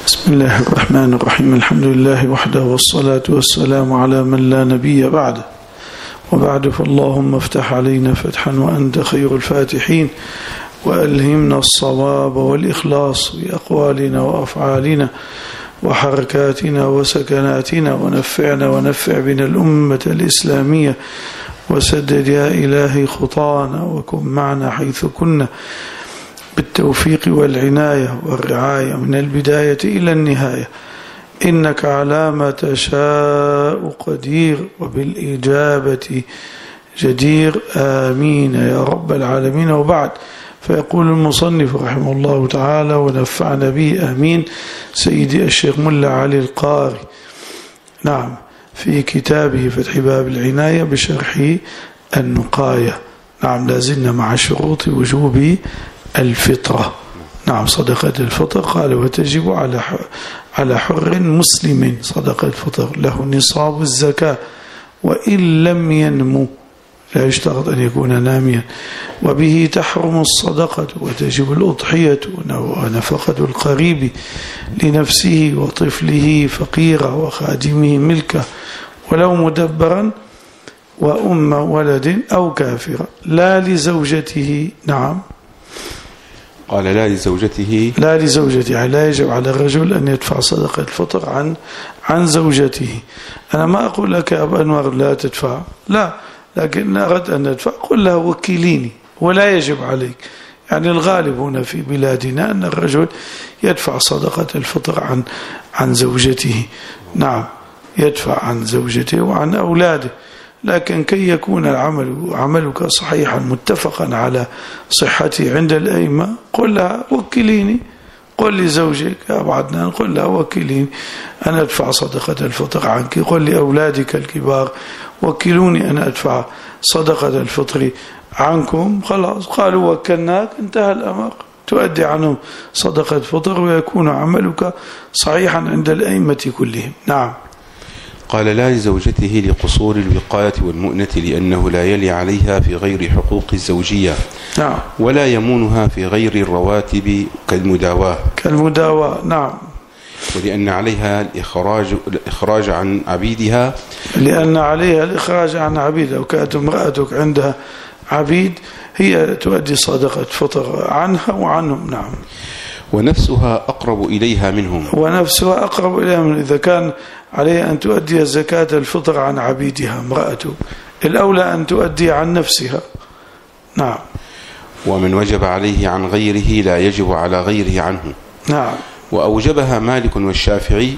بسم الله الرحمن الرحيم. الحمد لله وحده والصلاة والسلام على من لا نبي بعده، وبعد فاللهم افتح علينا فتحا وأنت خير الفاتحين، وألهمنا الصواب والإخلاص بأقوالنا وأفعالنا وحركاتنا وسكناتنا، ونفعنا ونفع بنا الأمة الإسلامية، وسدد يا إلهي خطانا، وكن معنا حيث كنا بالتوفيق والعناية والرعاية من البداية إلى النهاية، إنك على ما تشاء قدير وبالإجابة جدير. آمين يا رب العالمين. وبعد، فيقول المصنف رحمه الله تعالى ونفعنا به آمين سيدي الشيخ ملا علي القاري، نعم، في كتابه فتح باب العناية بشرح النقاية. نعم، لازلنا مع شروط وجوب الفطرة. نعم، صدقة الفطر قال وتجب على حر مسلم صدقة الفطر له نصاب الزكاة وإن لم ينمو، لا يشترط أن يكون ناميا، وبه تحرم الصدقة وتجب الأضحية ونفقة القريب لنفسه وطفله فقيرة وخادمه ملكة ولو مدبرا وأم ولد أو كافرة، لا لزوجته. نعم، قال لا لزوجته، لا يجب على الرجل أن يدفع صدقة الفطر عن زوجته. أنا ما أقول لك يا أبا أنور لا تدفع، لا، لكن أردت أن ندفع قل لها وكيليني، ولا يجب عليك. يعني الغالب هنا في بلادنا أن الرجل يدفع صدقة الفطر عن زوجته. نعم، يدفع عن زوجته وعن أولاده، لكن كي يكون عملك صحيحا متفقا على صحته عند الأئمة قل لها وكليني، قل لزوجك يا أبو عدنان، قل لها وكليني أنا أدفع صدقة الفطر عنك، قل لأولادك الكبار وكلوني أنا أدفع صدقة الفطر عنكم. خلاص، قالوا وكلناك، انتهى الأمر، تؤدي عنهم صدقة الفطر ويكون عملك صحيحا عند الأئمة كلهم. نعم. قال لا لزوجته لقصور الوقاية والمؤنة لأنه لا يلي عليها في غير حقوق الزوجية، نعم، ولا يمونها في غير الرواتب كالمداواة. نعم، ولأن عليها الإخراج عن عبيدها، لو كانت امرأتك عندها عبيد هي تؤدي صدقة فطر عنها وعنهم. نعم. ونفسها أقرب إليها منهم، إذا كان عليها أن تؤدي زكاة الفطر عن عبيدها امرأته، الأولى أن تؤدي عن نفسها. نعم. ومن وجب عليه عن غيره لا يجب على غيره عنه. نعم. وأوجبها مالك والشافعي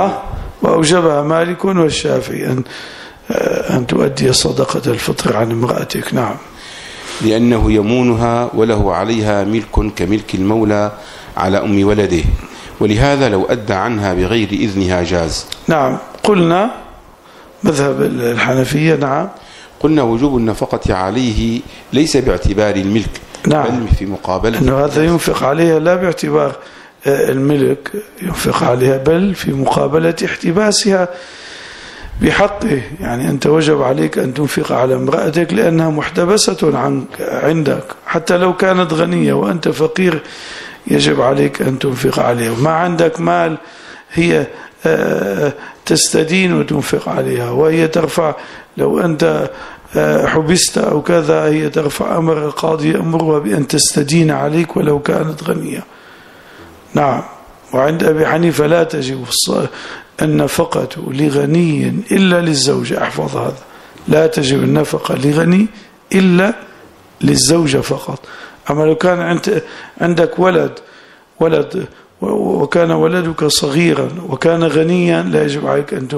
أن تؤدي صدقة الفطر عن امرأتك. نعم. لأنه يمونها وله عليها ملك كملك المولى على أم ولده، ولهذا لو أدى عنها بغير إذنها جاز. نعم. قلنا مذهب الحنفية. نعم. قلنا وجوب النفقة عليه ليس باعتبار الملك، نعم، بل في مقابلة أنه هذا ينفق عليها لا باعتبار الملك، ينفق عليها بل في مقابلة احتباسها بحقه. يعني أنت وجب عليك أن تنفق على امرأتك لأنها محتبسة عندك، حتى لو كانت غنية وأنت فقير يجب عليك أن تنفق عليها. ما عندك مال هي تستدين وتنفق عليها، وهي ترفع، لو أنت حبست أو كذا هي ترفع أمر القاضي يأمرها بأن تستدين عليك ولو كانت غنية. نعم. وعند أبي حنيفة لا تجب النفقة لغني إلا للزوجة. احفظ هذا، لا تجب النفقة لغني إلا للزوجة فقط. أما لو كان عندك ولد وكان ولدك صغيرا وكان غنيا لا يجب عليك أن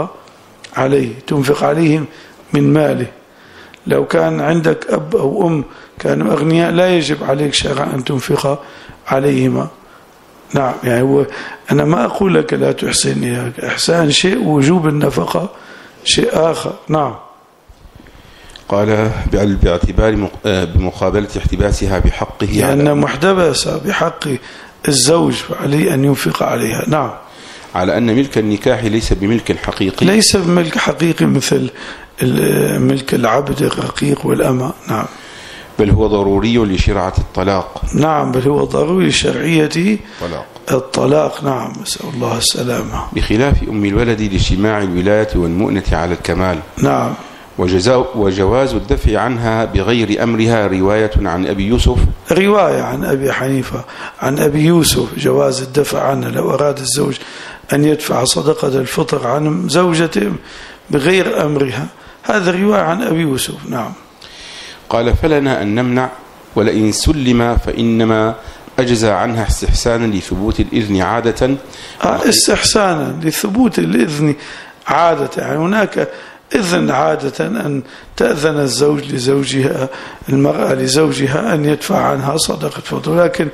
تنفق عليهم من ماله. لو كان عندك أب أو أم كانوا أغنياء لا يجب عليك شرعا أن تنفق عليهما. نعم. يعني أنا ما أقول لك لا تحسن، إحسان شيء، وجوب النفقة شيء آخر. نعم. قال باعتبار بمقابلة احتباسها بحقه، لأن محتبسة بحق الزوج فعليه أن ينفق عليها. نعم. على أن ملك النكاح ليس بملك حقيقي، ليس بملك حقيقي مثل ملك العبد الرقيق والأمة. نعم. بل هو ضروري لشرعة الطلاق. نعم، بل هو ضروري لشرعية طلاق. الطلاق. نعم، نسأل الله السلامة. بخلاف أم الولد لاجتماع الولاية والمؤنة على الكمال. نعم. وجواز الدفع عنها بغير أمرها رواية عن أبي يوسف، رواية عن أبي حنيفة عن أبي يوسف جواز الدفع عنها لو أراد الزوج أن يدفع صدقة الفطر عن زوجته بغير أمرها، هذا رواية عن أبي يوسف. نعم. قال فلنا أن نمنع، ولئن سلم فإنما أجزى عنها استحسانا لثبوت الإذن عادة. استحسانا لثبوت الإذن عادة، يعني هناك إذن عادة أن تأذن الزوج لزوجها، المرأة لزوجها أن يدفع عنها صدقة فطر، لكن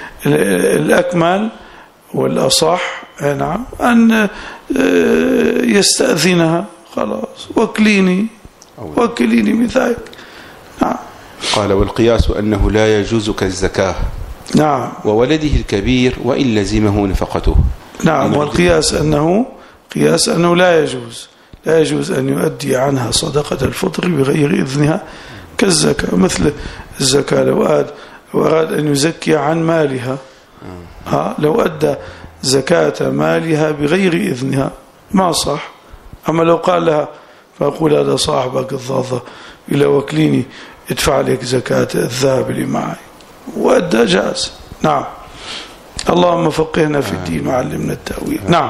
الأكمل والأصح نعم أن يستأذنها، خلاص وكليني بذلك. نعم. قال والقياس أنه لا يجوز كالزكاة. نعم. وولده الكبير وإن لزمه نفقته. نعم. والقياس أنه لا يجوز أن يؤدي عنها صدقة الفطر بغير إذنها كالزكاة، مثل الزكاة لو أراد أن يزكي عن مالها، لو أدى زكاة مالها بغير إذنها ما صح. أما لو قال لها فأقول هذا صاحبك الضاضة إلى وكليني ادفع لك زكاة الذهب اللي معي وأدى جاز. نعم. اللهم فقهنا في الدين وعلمنا التأويل. نعم.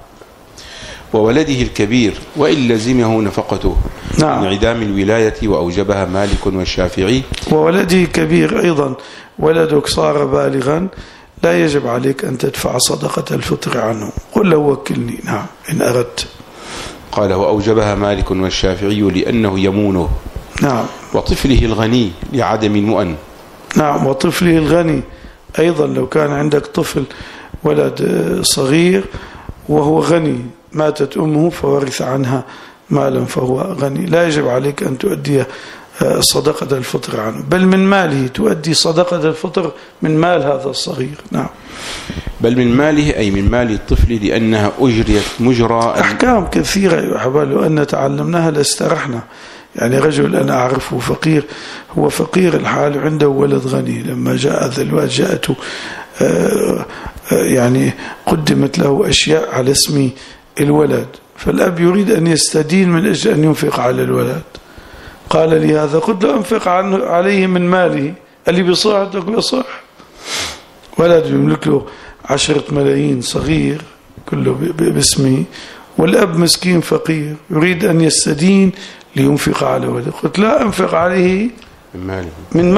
وولده الكبير وإن لزمه نفقته. نعم. انعدام الولاية وأوجبها مالك والشافعي. وولده كبير أيضا، ولدك صار بالغا لا يجب عليك أن تدفع صدقة الفطر عنه، قل له وكلني. نعم إن أردت. قال وأوجبها مالك والشافعي لأنه يمونه. نعم. وطفله الغني لعدم المؤن. نعم. وطفله الغني أيضا، لو كان عندك طفل ولد صغير وهو غني، ماتت أمه فورث عنها مالا فهو غني، لا يجب عليك أن تؤدي صدقة الفطر عنه، بل من ماله تؤدي صدقة الفطر من مال هذا الصغير. نعم. بل من ماله أي من مال الطفل، لأنها أجريت مجرى. أحكام كثيرة يا أحباب لو أن تعلمناها لاسترحنا. يعني رجل أنا أعرفه فقير، هو فقير الحال عنده ولد غني، لما جاء ذا الولد جاءته يعني قدمت له أشياء على اسم الولد، فالأب يريد أن يستدين من أجل أن ينفق على الولد، قال لي هذا قلت له أنفق عليه من ماله، اللي بيصح تقول صح. ولد يملك له 10 ملايين صغير كله باسمه، والأب مسكين فقير يريد أن يستدين لينفق على ولده، قلت لا أنفق عليه من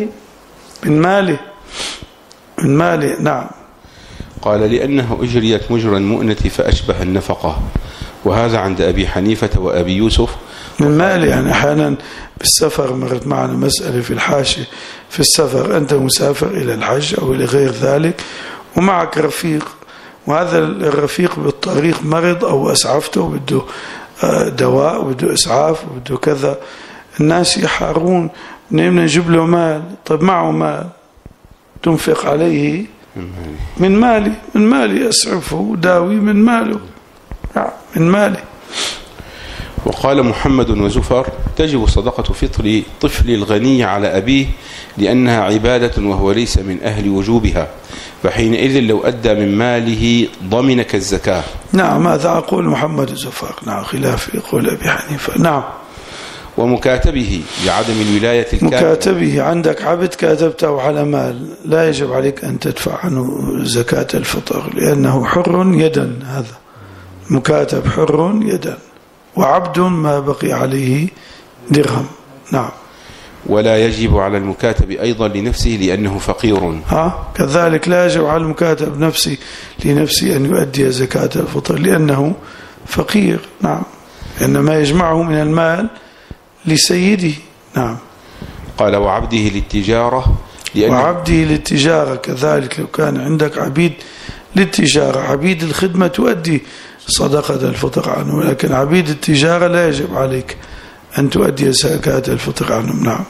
ماله. نعم. قال لأنه أجريت مجرى المؤنة فأشبه النفقة، وهذا عند أبي حنيفة وأبي يوسف. من ماله يعني أحيانا بالسفر، مرت معنا مسألة في الحاشية، في السفر أنت مسافر إلى الحج أو إلى غير ذلك ومعك رفيق، وهذا الرفيق بالطريق مرض أو أسعفته بده دواء وبده إسعاف وبده كذا، الناس يحارون نجيب له مال، طب معه مال تنفق عليه من مالي أسعفه وداوي من ماله. من ماله. وقال محمد وزفر تجب صدقة فطر طفل الغني على أبيه لأنها عبادة وهو ليس من أهل وجوبها، فحينئذ لو أدى من ماله ضمن كالزكاة. نعم هذا أقول محمد وزفر. نعم خلاف يقول أبي حنيفة. نعم. ومكاتبه لعدم الولاية الكاملة. مكاتبه عندك عبد كاتبته على مال لا يجب عليك أن تدفع عنه زكاة الفطر لأنه حر يدا، هذا مكاتب حر يدا، وعبد ما بقي عليه درهم. نعم. ولا يجب على المكاتب أيضا لنفسه لأنه فقير. كذلك لا يجب على المكاتب لنفسه أن يؤدي زكاة الفطر لأنه فقير. نعم. إنما يجمعه من المال لسيده. نعم. قال وعبده للتجارة وعبده للتجارة كذلك، لو كان عندك عبيد للتجارة، عبيد الخدمة تؤدي صدقة الفطر عنه، لكن عبيد التجارة لا يجب عليك أن تؤدي زكاة الفطر عنهم. نعم.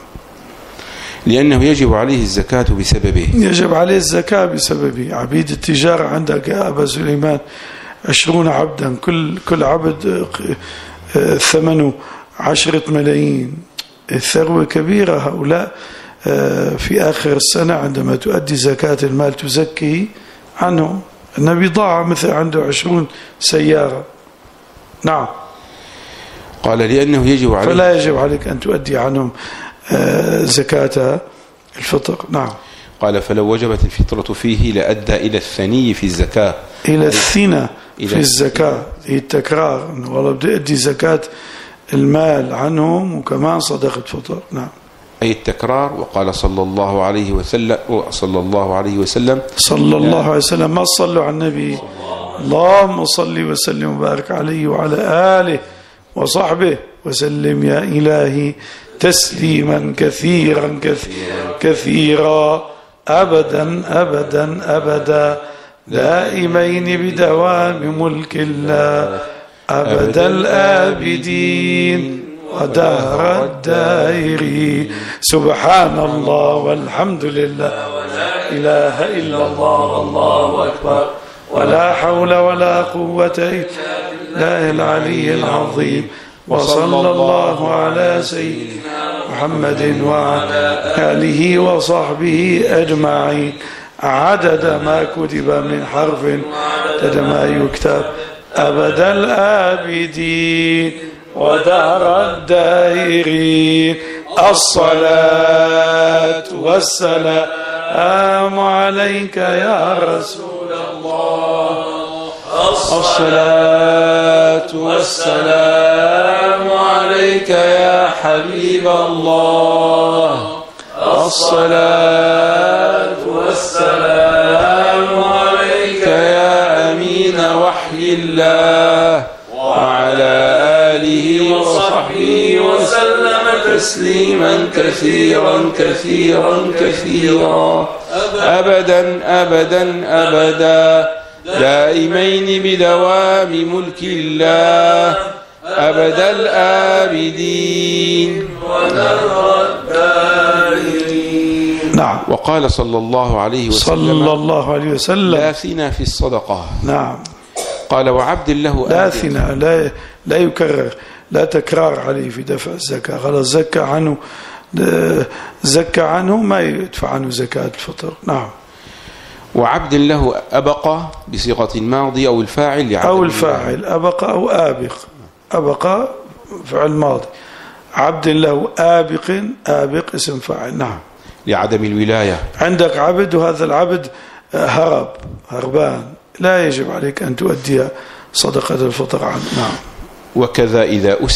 لأنه يجب عليه الزكاة بسببه. يجب عليه الزكاة بسببه. عبيد التجارة عندك يا أبا سليمان 20 عبدا، كل عبد ثمنه 10 ملايين، الثروة كبيرة. هؤلاء في آخر السنة عندما تؤدي زكاة المال تزكي عنه. النبي ضاع مثل عنده 20 سيارة. نعم. قال لأنه يجب عليك، فلا يجب عليك أن تؤدي عنهم زكاة الفطر. نعم. قال فلو وجبت الفطرة فيه لأدى إلى الثني في الزكاة، إلى الثنى في الزكاة، هي التكرار، والله بدي أدي زكاة المال عنهم وكمان صدقة فطر. نعم. أي التكرار. وقال صلى الله عليه وسلم صلى الله عليه وسلم ما صلوا على النبي، اللهم صل وسلم وبارك عليه وعلى آله وصحبه وسلم يا إلهي تسليما كثيرا كثيرا أبدا أبدا أبدا دائمين بدوام ملك الله أبد الآبدين ودهر الدائرين. سبحان الله والحمد لله ولا إله إلا الله والله أكبر ولا حول ولا قوة إلا بالله العلي العظيم. وصلى الله على سيدنا محمد وعلى آله وصحبه أجمعين عدد ما كتب من حرف عدد ما يكتب أبد الآبدين ودهر الدائرين. الصلاة والسلام عليك يا رسول الله، الصلاة والسلام عليك يا حبيب الله، الصلاة والسلام عليك يا أمين وحي الله، وعلى آله وصحبه وسلم تسليما كثيرا كثيرا كثيرا أبدا أبدا أبدا دائمين بدوام ملك الله أبد الآبدين ودهر الدائرين. نعم. وقال صلى الله عليه وسلم لا ثنى في الصدقة. نعم. قال وعبد له لا ثنى، لا يكرر، لا تكرار عليه في دفع الزكاة. خلاص زكى عنه ما يدفع عنه زكاة الفطر. نعم. وعبد له أبق بصيغة الماضي أو الفاعل أو الفاعل أبق أو آبق. أبق فعل ماضي، عبد له آبق اسم فاعل. نعم. لعدم الولاية. عندك عبد وهذا العبد هربان، لا يجب عليك أن تؤدي صدقة الفطر عنه. نعم. وكذا إذا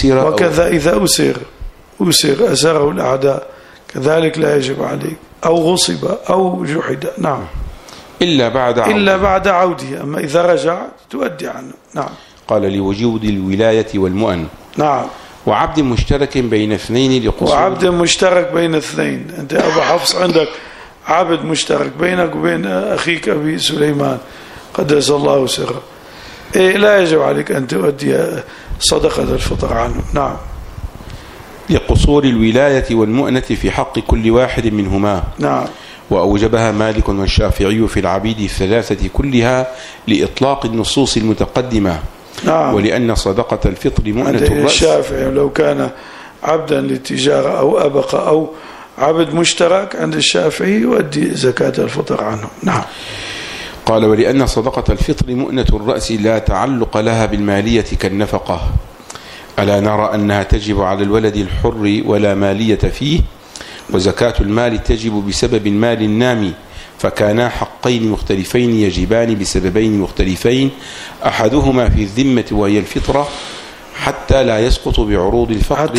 أسره الأعداء كذلك لا يجب عليك، أو غصب أو جحد. نعم. إلا بعد عوده، أما إذا رجع تؤدي عنه. نعم. قال لوجود الولاية والمؤن. نعم. وعبد مشترك بين اثنين لقصور. وعبد مشترك بين اثنين، أنت أبو حفص عندك عبد مشترك بينك وبين أخيك أبي سليمان قدس الله سره، لا يجب عليك أن تؤدي صدقة الفطر عنه. نعم. لقصور الولاية والمؤنة في حق كل واحد منهما. نعم. وأوجبها مالك والشافعي في العبيد الثلاثة كلها لإطلاق النصوص المتقدمة. نعم. ولأن صدقة الفطر مؤنة الرأس. الشافعي لو كان عبدا للتجارة أو أبق أو عبد مشترك عند الشافعي يؤدي زكاة الفطر عنه. نعم. قال ولأن صدقة الفطر مؤنة الرأس لا تعلق لها بالمالية كالنفقة. ألا نرى أنها تجب على الولد الحر ولا مالية فيه؟ وزكاة المال تجب بسبب المال النامي، فكانا حقين مختلفين يجبان بسببين مختلفين، أحدهما في الذمة وهي الفطرة حتى لا يسقط بعروض الفقر،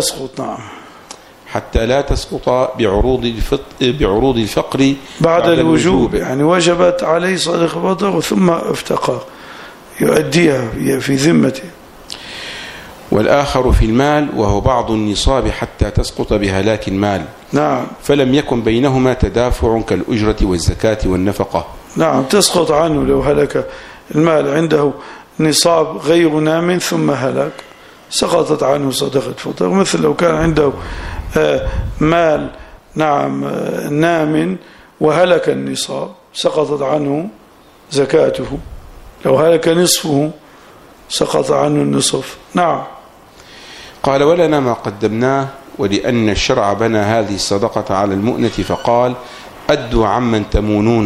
حتى لا تسقط بعروض الفقر بعد الوجوب. يعني وجبت عليه صدقة فطر ثم افتقر يؤديها في ذمته. والآخر في المال وهو بعض النصاب حتى تسقط بهلاك المال. نعم. فلم يكن بينهما تدافع كالأجرة والزكاة والنفقة. نعم. تسقط عنه لو هلك المال، عنده نصاب غير نام ثم هلك سقطت عنه صدقة فطر. مثل لو كان عنده مال نعم نام وهلك النصاب سقطت عنه زكاته، لو هلك نصفه سقط عنه النصف. نعم. قال ولنا ما قدمناه، ولأن الشرع بنى هذه الصدقة على المؤنة فقال أدوا عمن تمونون،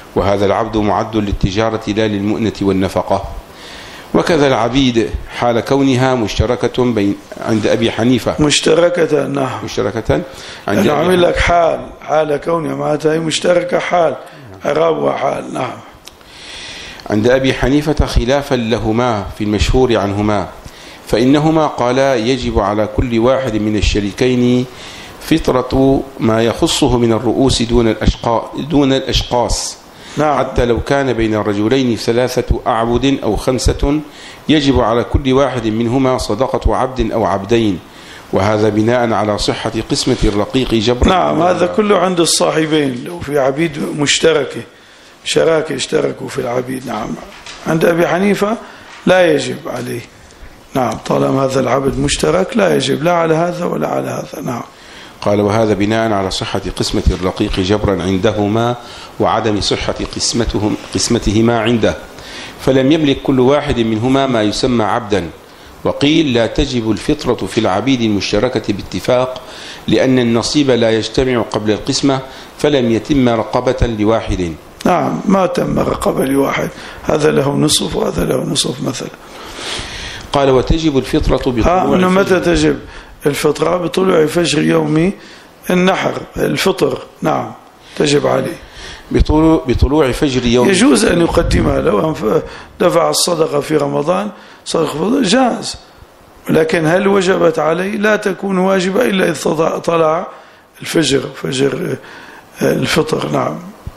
وهذا العبد معد للتجارة لا للمؤنة والنفقة. وكذا العبيد حال كونها مشتركة عند أبي حنيفة. مشتركة، نعم، مشتركة عند أنا عامل لك حال كونها معناتها هي مشتركة، حال إعرابها حال. نعم. عند أبي حنيفة خلافا لهما في المشهور عنهما، فإنهما قالا يجب على كل واحد من الشريكين فطرة ما يخصه من الرؤوس دون الأشقاص. نعم. حتى لو كان بين الرجلين 3 أعبد أو 5 يجب على كل واحد منهما صدقة عبد أو عبدين، وهذا بناء على صحة قسمة الرقيق جبرا. نعم، هذا كله عند الصاحبين، لو في عبيد مشتركة شراكة اشتركوا في العبيد. نعم. عند أبي حنيفة لا يجب عليه. نعم، طالما هذا العبد مشترك لا يجب لا على هذا ولا على هذا. نعم. قال وهذا بناء على صحة قسمة الرقيق جبرا عندهما وعدم صحة قسمتهما عنده، فلم يملك كل واحد منهما ما يسمى عبدا. وقيل لا تجب الفطرة في العبيد المشتركة باتفاق، لأن النصيب لا يجتمع قبل القسمة، فلم يتم رقبة لواحد. نعم، ما تم رقبة لواحد، هذا له نصف وهذا له نصف مثلا. قال وتجب الفطرة بطلوع متى تجب الفطرة؟ بطلوع فجر يوم النحر، الفطر. نعم، تجب عليه بطلوع فجر يوم. يجوز أن يقدمها لو دفع الصدقة في رمضان، صدقة جاز، لكن هل وجبت عليه؟ لا تكون واجبة إلا إذا طلع الفجر، فجر الفطر. نعم.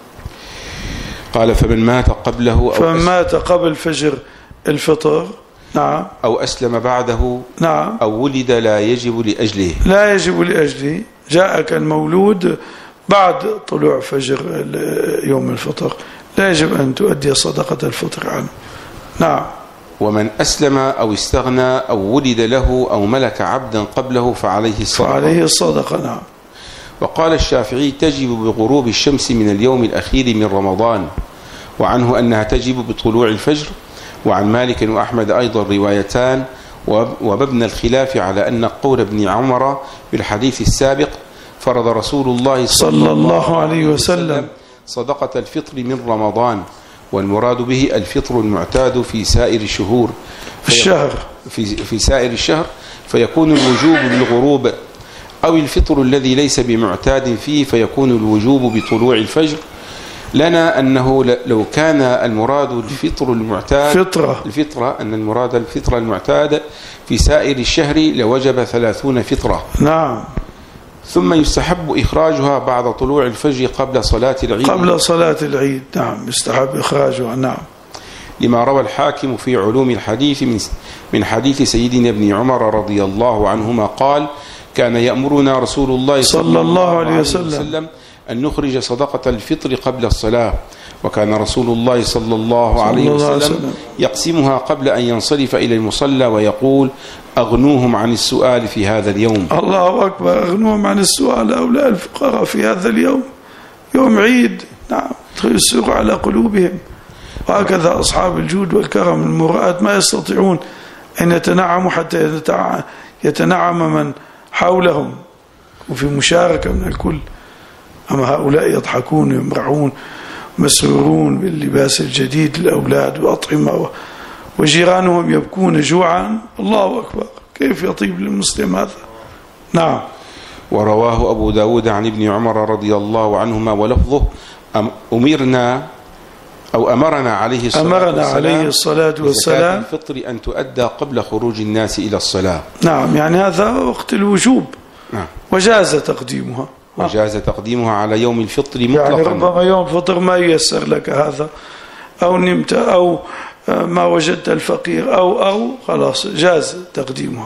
قال فمن مات قبل فجر الفطر، نعم، أو أسلم بعده، نعم، أو ولد لا يجب لأجله، جاءك المولود بعد طلوع فجر يوم الفطر، لا يجب أن تؤدي صدقة الفطر عنه. نعم. ومن أسلم أو استغنى أو ولد له أو ملك عبدا قبله فعليه الصدقة. نعم. وقال الشافعي تجب بغروب الشمس من اليوم الأخير من رمضان، وعنه أنها تجب بطلوع الفجر. وعن مالك وأحمد أيضا روايتان، ومبنى الخلاف على أن قول ابن عمر بالحديث السابق فرض رسول الله صلى الله عليه وسلم صدقة الفطر من رمضان، والمراد به الفطر المعتاد في سائر الشهور في سائر الشهر، فيكون الوجوب بالغروب، أو الفطر الذي ليس بمعتاد فيه فيكون الوجوب بطلوع الفجر. لنا أنه لو كان المراد الفطر المعتاد الفطرة أن المراد الفطر المعتاد في سائر الشهر لوجب 30 فطرة. نعم. ثم يستحب إخراجها بعد طلوع الفجر قبل صلاة العيد. نعم، يستحب إخراجها. نعم. لما روى الحاكم في علوم الحديث من حديث سيدنا ابن عمر رضي الله عنهما قال كان يأمرنا رسول الله صلى الله عليه وسلم أن نخرج صدقة الفطر قبل الصلاة، وكان رسول الله صلى الله عليه وسلم يقسمها قبل أن ينصرف إلى المصلى ويقول أغنوهم عن السؤال في هذا اليوم. الله أكبر، أغنوهم عن السؤال هؤلاء الفقراء في هذا اليوم، يوم عيد. نعم، تيسر على قلوبهم. وهكذا أصحاب الجود والكرم المرآة ما يستطيعون أن يتنعموا حتى يتنعم من حولهم، وفي مشاركة من الكل. أما هؤلاء يضحكون يمرحون مسرورون باللباس الجديد للأولاد وأطعمة، وجيرانهم يبكون جوعا. الله أكبر، كيف يطيب للمسلم هذا؟ نعم. ورواه أبو داود عن ابن عمر رضي الله عنهما ولفظه أمرنا عليه الصلاة والسلام الفطر أن تؤدى قبل خروج الناس إلى الصلاة. نعم، يعني هذا وقت الوجوب. نعم. وجاز تقديمها على يوم الفطر مطلقا، يعني ربما يوم فطر ما ييسر لك هذا، أو نمت، أو ما وجدت الفقير، أو خلاص جاز تقديمها.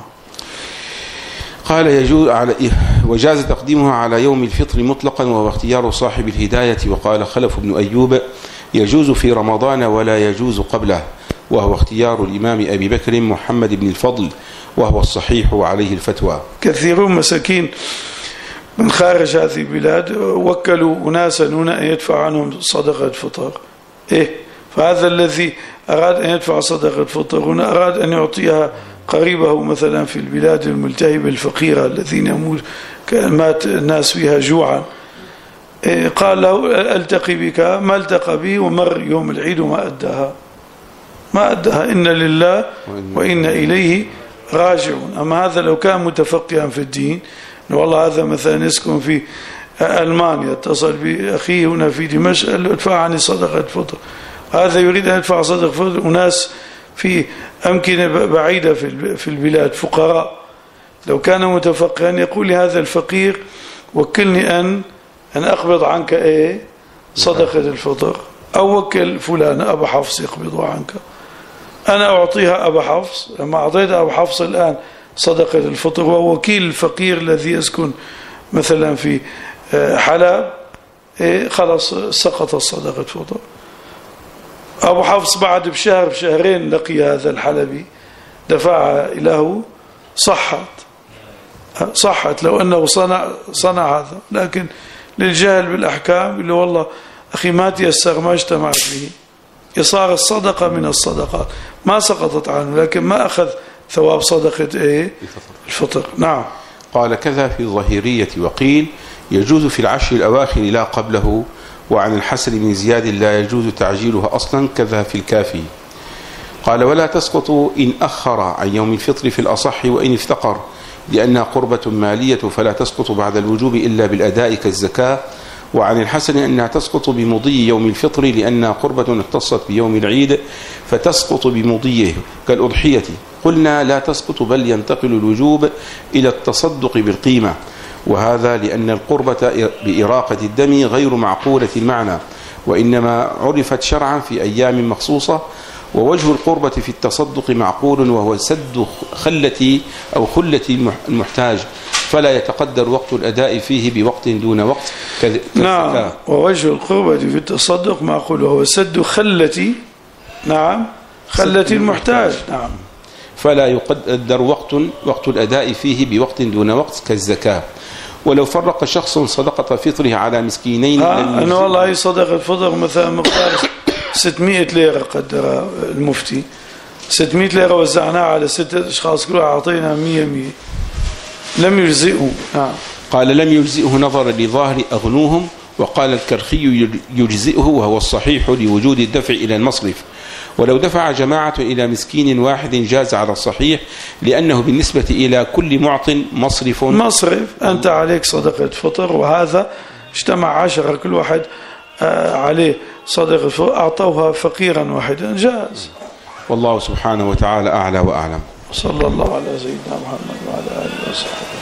قال وجاز تقديمها على يوم الفطر مطلقا، وهو اختيار صاحب الهداية. وقال خلف بن أيوب يجوز في رمضان ولا يجوز قبله، وهو اختيار الإمام أبي بكر محمد بن الفضل، وهو الصحيح وعليه الفتوى. كثيرون مساكين من خارج هذه البلاد وكلوا أناسا هنا أن يدفع عنهم صدقة فطر. فهذا الذي أراد أن يدفع صدقة فطر هنا أراد أن يعطيها قريبه مثلا في البلاد الملتهبة الفقيرة الذين مات الناس فيها جوعا، قال له ألتقي بك، ما التقى به ومر يوم العيد وما أداها. إن لله وإنا إليه راجعون. أما هذا لو كان متفقها في الدين، والله هذا مثلا يسكن في ألمانيا، اتصل بأخيه هنا في دمشق قال له ادفع عني صدقة فطر، هذا يريد أن يدفع صدقة فطر، وناس في أمكنة بعيدة في البلاد فقراء، لو كان متفقها يقول لهذا الفقير وكلني أن أقبض عنك صدقة الفطر، أو وكل فلان أبا حفص يقبضها عنك، أنا أعطيها أبا حفص. لما أعطيت أبا حفص الآن صدقة الفطر وهو وكيل الفقير الذي يسكن مثلا في حلب، خلاص سقط الصدقة الفطر. أبو حفص بعد بشهر بشهرين لقي هذا الحلبي دفعها له، صحت لو أنه صنع هذا، لكن للجهل بالأحكام اللي والله أخي ما تيسر ما اجتمعت به، يصار الصدقة من الصدقات ما سقطت عنه، لكن ما أخذ ثواب صدقة الفطر. نعم. قال كذا في الظهيرية، وقيل يجوز في العشر الأواخر لا قبله، وعن الحسن بن زياد لا يجوز تعجيلها أصلا، كذا في الكافي. قال ولا تسقط إن أخر عن يوم الفطر في الأصح وإن افتقر، لأنها قربة مالية فلا تسقط بعد الوجوب إلا بالأداء كالزكاة. وعن الحسن أنها تسقط بمضي يوم الفطر لأنها قربة اختصت بيوم العيد فتسقط بمضيه كالأضحية. قلنا لا تسقط بل ينتقل الوجوب إلى التصدق بالقيمة، وهذا لأن القربة بإراقة الدم غير معقولة المعنى، وإنما عرفت شرعا في أيام مخصوصة. ووجه القربة في التصدق معقول، وهو سد خلة أو خلة المحتاج، فلا يتقدر وقت الأداء فيه بوقت دون وقت نعم. ووجه القربة في التصدق معقول، وهو سد خلة خلة المحتاج. نعم. فلا يقدر وقت الأداء فيه بوقت دون وقت كالزكاة. ولو فرق شخص صدقة فطره على مسكينين أنا والله هي صدقة فطر مثلا مقدار 600 ليرة قدرها المفتي، 600 ليرة وزعناها على 6 أشخاص، كل واحد أعطينا 100 لم يجزئه. قال لم يجزئه نظرا لظاهر أغنوهم. وقال الكرخي يجزئه، وهو الصحيح لوجود الدفع إلى المصرف. ولو دفع جماعة إلى مسكين واحد جاز على الصحيح، لأنه بالنسبة إلى كل معط مصرف. أنت عليك صدقة فطر، وهذا اجتمع 10 كل واحد عليه صدقة فطر، أعطوها فقيرا واحدا جاز. والله سبحانه وتعالى أعلى وأعلم. صلى الله على سيدنا محمد وعلى آله وصحبه.